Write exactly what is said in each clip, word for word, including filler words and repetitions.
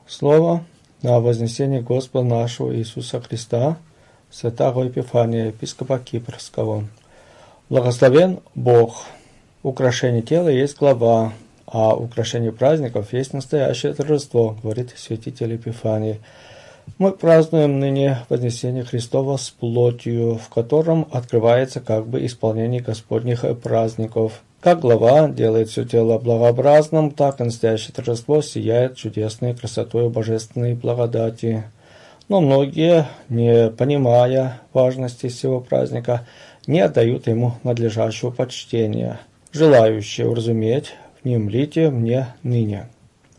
Слово на вознесение Господа нашего Иисуса Христа, святого Епифания, епископа Кипрского. Благословен Бог. Украшение тела есть глава, а украшение праздников есть настоящее торжество, говорит святитель Епифаний. Мы празднуем ныне вознесение Христова с плотью, в котором открывается как бы исполнение Господних праздников. Как глава делает все тело благообразным, так и настоящее торжество сияет чудесной красотой божественной благодати. Но многие, не понимая важности всего праздника, не отдают ему надлежащего почтения. Желающие уразуметь, внемлите мне ныне.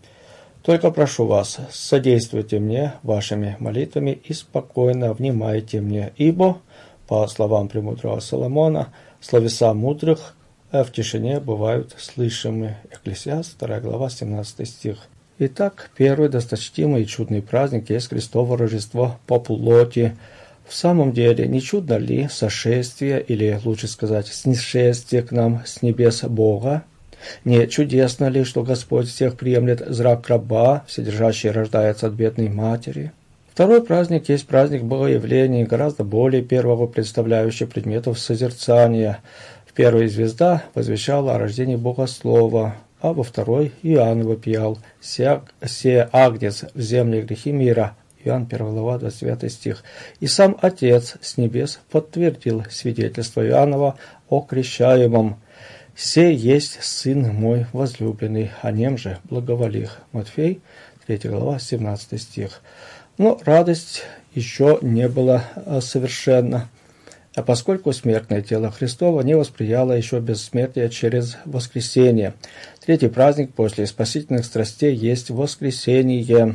Только прошу вас, содействуйте мне вашими молитвами и спокойно внимайте мне, ибо, по словам премудрого Соломона, словеса мудрых в тишине бывают слышимы. Экклесиаст, вторая глава, семнадцатый стих. Итак, первый досточтимый и чудный праздник есть Христово Рождество по плоти. В самом деле, не чудно ли сошествие, или лучше сказать, снисшествие к нам с небес Бога? Не чудесно ли, что Господь всех приемлет зрак раба, вседержащий рождается от бедной матери? Второй праздник есть праздник Богоявления, гораздо более первого представляющий предметов созерцания. В первой звезда возвещала о рождении Богослова, а во второй Иоанн вопиял: «Се агнец в земле грехи мира». Иоанн, первая глава, двадцать девятый стих. И сам Отец с небес подтвердил свидетельство Иоаннова о крещаемом: «Се есть Сын мой возлюбленный, о нем же благоволих». Матфей, третья глава, семнадцатый стих. Но радость еще не была совершенна, а поскольку смертное тело Христово не восприяло еще бессмертие через воскресение. Третий праздник после спасительных страстей есть воскресение.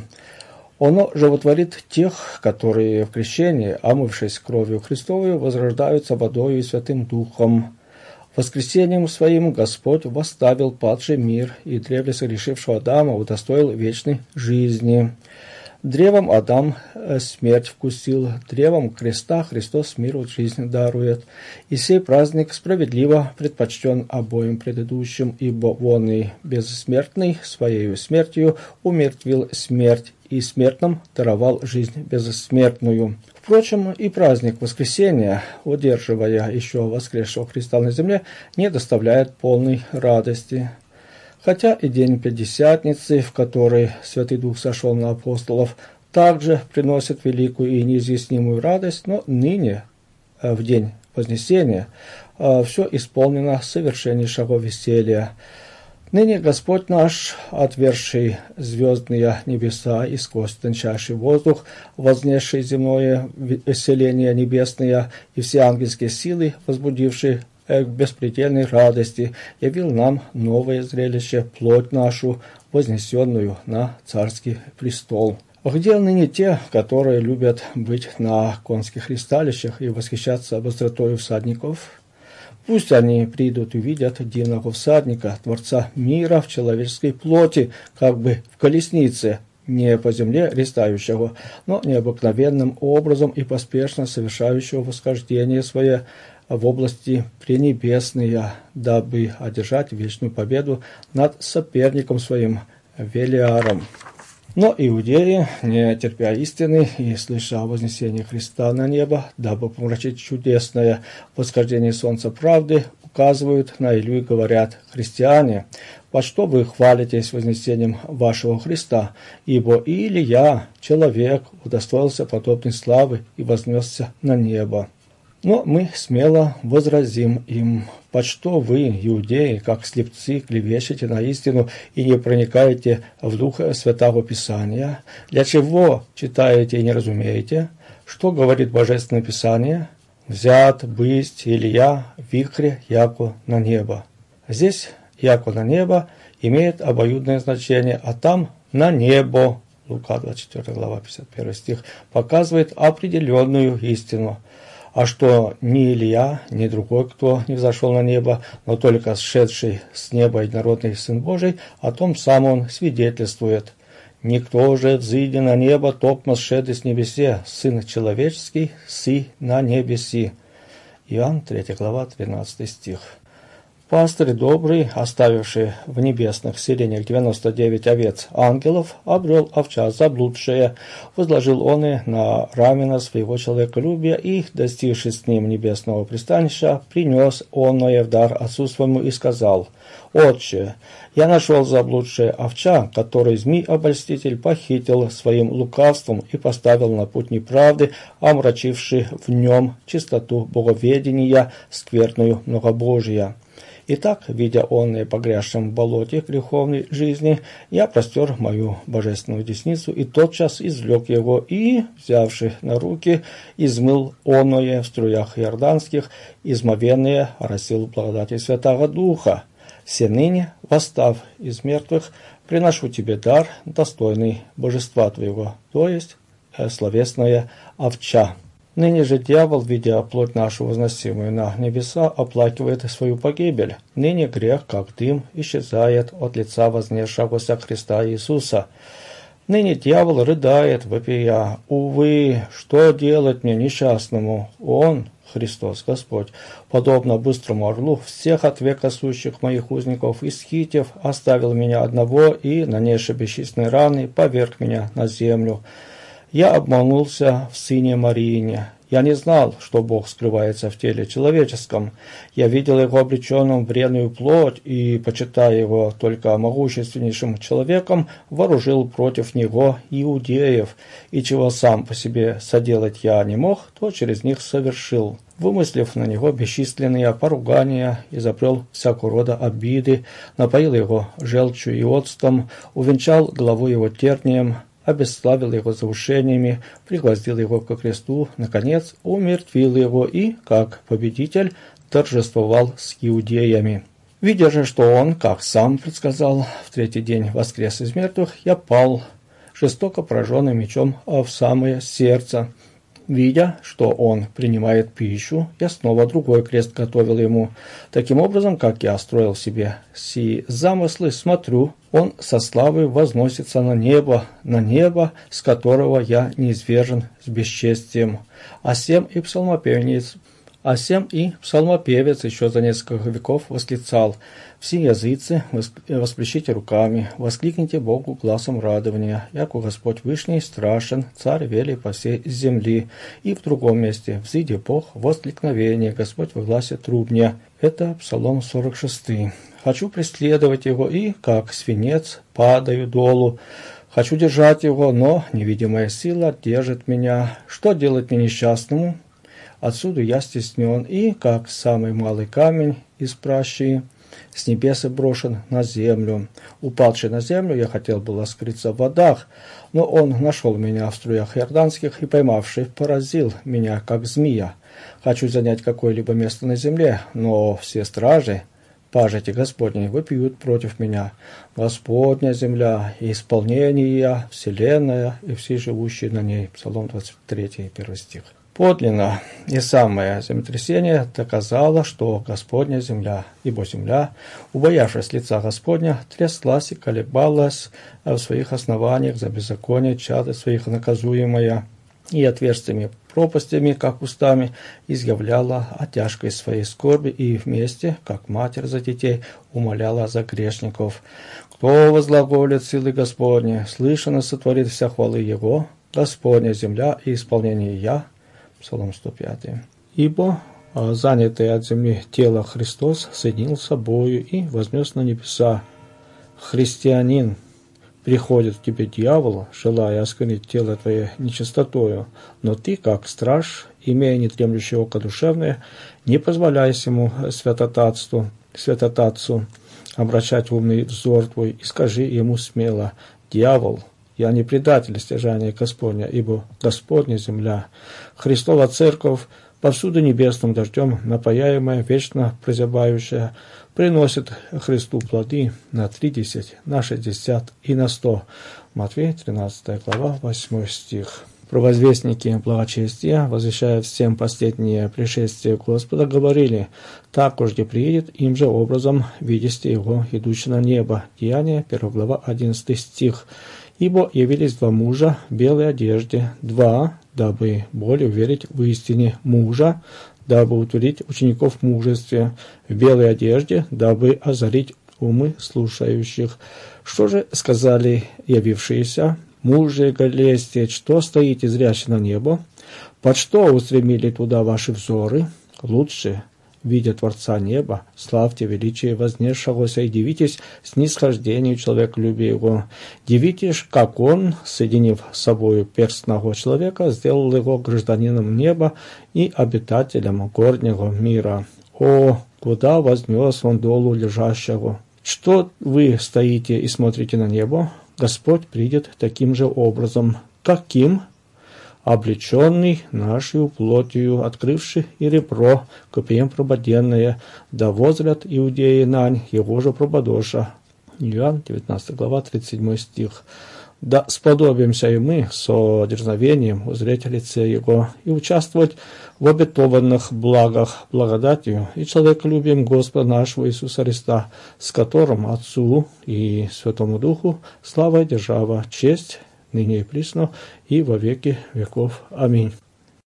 Оно животворит тех, которые в крещении, омывшись кровью Христовой, возрождаются водою и Святым Духом. Воскресением своим Господь восставил падший мир и древле согрешившего Адама удостоил вечной жизни. Древом Адам смерть вкусил, древом креста Христос миру жизнь дарует. И сей праздник справедливо предпочтен обоим предыдущим, ибо он и бессмертный своей смертью умертвил смерть, и смертным даровал жизнь бессмертную. Впрочем, и праздник воскресения, удерживая еще воскресшего Христа на земле, не доставляет полной радости. Хотя и день Пятидесятницы, в который Святый Дух сошел на апостолов, также приносит великую и неизъяснимую радость, но ныне, в день Вознесения, все исполнено совершеннейшего веселья. Ныне Господь наш, отвергший звездные небеса и сквозь тончайший воздух, вознесший земное селение небесное и все ангельские силы, возбудивший к беспредельной радости, явил нам новое зрелище, плоть нашу, вознесенную на царский престол. Где ныне те, которые любят быть на конских ристалищах и восхищаться быстротою всадников? Пусть они придут и увидят дивного всадника, Творца мира в человеческой плоти, как бы в колеснице, не по земле рестающего, но необыкновенным образом и поспешно совершающего восхождение свое в области пренебесные, дабы одержать вечную победу над соперником своим Велиаром. Но иудеи, не терпя истины и слыша о вознесении Христа на небо, дабы помрачить чудесное восхождение солнца правды, указывают на Илью и говорят: «Христиане, по что вы хвалитесь вознесением вашего Христа? Ибо и Илия, человек, удостоился подобной славы и вознесся на небо». Но мы смело возразим им: «Почто вы, иудеи, как слепцы, клевещете на истину и не проникаете в дух Святого Писания? Для чего читаете и не разумеете? Что говорит Божественное Писание? Взят бысть Илия в вихре, яко на небо». Здесь «яко на небо» имеет обоюдное значение, а там «на небо». Лука двадцать четвёртая глава, пятьдесят первый стих показывает определенную истину. А что ни Илия, ни другой, кто не взошел на небо, но только сшедший с неба единородный Сын Божий, о том сам он свидетельствует. «Никто же взыйди на небо, токмо сшеды с небесе, Сын человеческий, сы на небеси». Иоанн, третья глава, тринадцатый стих. Пастырь добрый, оставивший в небесных селениях девяносто девять овец ангелов, обрел овца заблудшая, возложил он и на рамена своего человеколюбия и, достигший с ним небесного пристанища, принес онное в дар отцу своему и сказал: «Отче, я нашел заблудшая овца, которую змей-обольститель похитил своим лукавством и поставил на путь неправды, омрачивший в нем чистоту боговедения, скверную многобожия». Итак, видя онное погрязшим в болоте греховной жизни, я простер мою божественную десницу и тотчас извлек его и, взявши на руки, измыл оное в струях иорданских, измовенные оросил благодати Святаго Духа. Се ныне, восстав из мертвых, приношу тебе дар, достойный божества твоего, то есть э, словесная овца. Ныне же дьявол, видя плоть нашу возносимую на небеса, оплакивает свою погибель. Ныне грех, как дым, исчезает от лица вознесшегося Христа Иисуса. Ныне дьявол рыдает, вопия: «Увы, что делать мне несчастному? Он, Христос Господь, подобно быстрому орлу, всех от века сущих моих узников исхитив, оставил меня одного и, нанесши бесчисленные раны, поверг меня на землю. Я обманулся в сыне Мариине. Я не знал, что Бог скрывается в теле человеческом. Я видел его облеченным в вредную плоть и, почитая его только могущественнейшим человеком, вооружил против него иудеев, и чего сам по себе соделать я не мог, то через них совершил. Вымыслив на него бесчисленные поругания, изопрел всякого рода обиды, напоил его желчью и оцтом, увенчал главу его тернием, обесславил его заушениями, пригвоздил его ко кресту, наконец, умертвил его и, как победитель, торжествовал с иудеями. Видя же, что он, как сам предсказал, в третий день воскрес из мертвых, я пал, жестоко пораженный мечом в самое сердце. Видя, что он принимает пищу, я снова другой крест готовил ему. Таким образом, как я строил себе сии замыслы, смотрю, он со славой возносится на небо, на небо, с которого я неизвержен с бесчестием. А сем и псалмопевец, а сем и псалмопевец еще за несколько веков восклицал: «Все языцы, восплещите руками, воскликните Богу гласом радования, яко Господь Вышний страшен, царь велий по всей земли». И в другом месте: «Взыди Бог, воскликновение, Господь во гласе трубня». Это Псалом сорок шесть. «Хочу преследовать его и, как свинец, падаю долу. Хочу держать его, но невидимая сила держит меня. Что делать мне несчастному? Отсюда я стеснен, и, как самый малый камень из пращи, с небеса брошен на землю. Упавший на землю, я хотел было скрыться в водах, но он нашел меня в струях иорданских и, поймавший, поразил меня, как змея. Хочу занять какое-либо место на земле, но все стражи, пажити Господней, вопиют против меня. Господня земля и исполнение ее, вселенная и все живущие на ней». Псалом двадцать три, первый стих. Подлинно и самое землетрясение доказало, что Господня земля, ибо земля, убоявшись лица Господня, тряслась и колебалась в своих основаниях за беззаконие чада своих наказуемая, и отверстиями пропастями, как устами, изъявляла о тяжкой своей скорби и вместе, как матерь за детей, умоляла за грешников. Кто возглаголит силы Господни, слышно сотворит вся хвалы Его, Господня земля и исполнение я». Псалом сто пять. «Ибо занятый от земли тело Христос соединил с собою и вознес на небеса. Христианин, приходит к тебе дьявол, желая осквернить тело твое нечистотою, но ты, как страж, имея нетремлющее око душевное, не позволяйся ему святотатству, святотатцу обращать умный взор твой, и скажи ему смело: дьявол, я не предатель стяжания Господня, ибо Господня земля, Христова церковь, повсюду небесным дождем напаяемая, вечно прозябающая, приносит Христу плоды на тридесять, на шестьдесят и на сто». Матвея, тринадцатая глава, восьмой стих. Провозвестники благочестия, возвещая всем последнее пришествие Господа, говорили: «Так уж где приедет, им же образом видите его, идущий на небо». Деяния, первая глава, одиннадцатый стих. «Ибо явились два мужа в белой одежде, два, дабы более уверить в истине, мужа, дабы утвердить учеников в мужестве, в белой одежде, дабы озарить умы слушающих. Что же сказали явившиеся? Мужи Галилейские, что стоите зрячи на небо? Под что устремили туда ваши взоры? Лучше, видя Творца неба, славьте величие вознесшегося и дивитесь снисхождению человеколюбия его. Дивитесь, как он, соединив с собою перстного человека, сделал его гражданином неба и обитателем горнего мира. О, куда вознес он долу лежащего! Что вы стоите и смотрите на небо? Господь придет таким же образом. Каким? Облеченный нашей плотью, открывший и ребро, копием прободенное, да возрят иудеи нань, его же прободоша. Иоанн, девятнадцатая глава, тридцать седьмой стих. Да сподобимся и мы со дерзновением узреть лице Его и участвовать в обетованных благах, благодатью и человеколюбием Господа нашего Иисуса Христа, с которым Отцу и Святому Духу слава и держава, честь, ныне и присно, и во веки веков. Аминь.